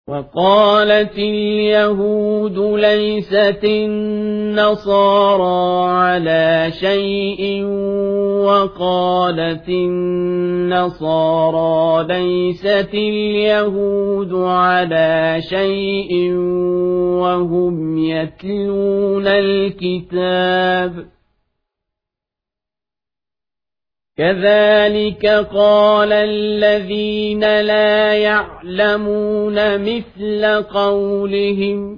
وقالت اليهود ليست النصارى على شيء وقالت النصارى ليست اليهود على شيء وهم يتلون الكتاب كذلك قال الذين لا يعلمون مثل قولهم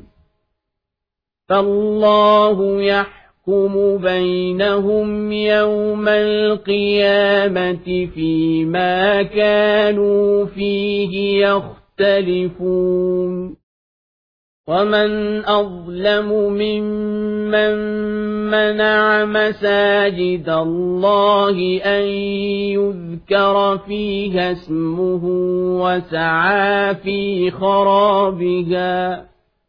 فالله يحكم بينهم يوم القيامة فيما كانوا فيه يختلفون ومن أظلم ممن منع مساجد الله أن يذكر فيها اسمه وسعى في خرابها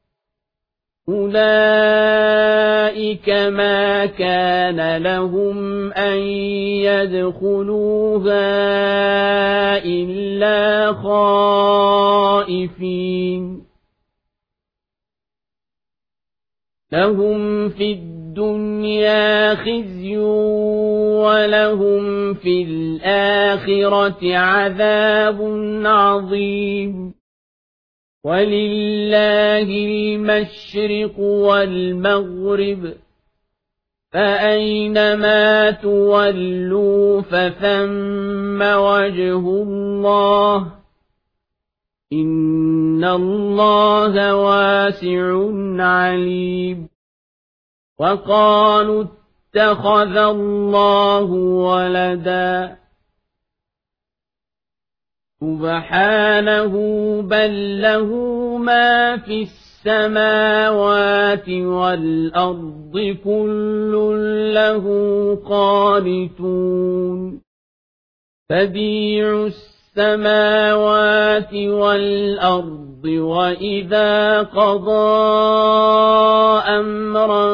أولئك ما كان لهم أن يدخلوها إلا خائفين لهم في الدنيا خزي ولهم في الآخرة عذاب عظيم ولله المشرق والمغرب فأينما تولوا فثم وجه الله إن الله واسع عليم وقالوا اتخذ الله ولدا سبحانه بل له ما في السماوات والأرض كل له قانتون بديع السماوات والأرض وإذا قضى أمرا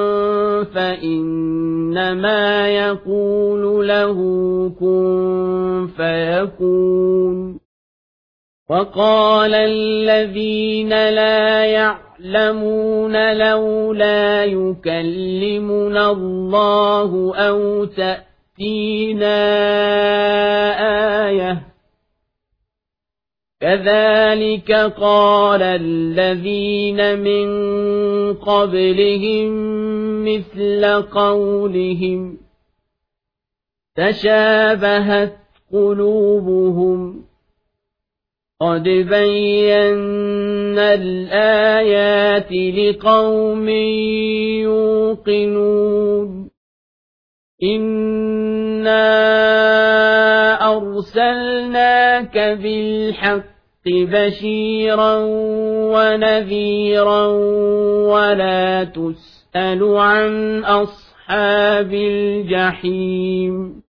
فإنما يقول له كن فيكون وقال الذين لا يعلمون لولا يكلمنا الله أو تأتينا آية كذلك قال الذين من قبلهم مثل قولهم تشابهت قلوبهم قد بينا الآيات لقوم يوقنون إنا أرسلناك بالحق بشيرا ونذيرا ولا تسأل عن أصحاب الجحيم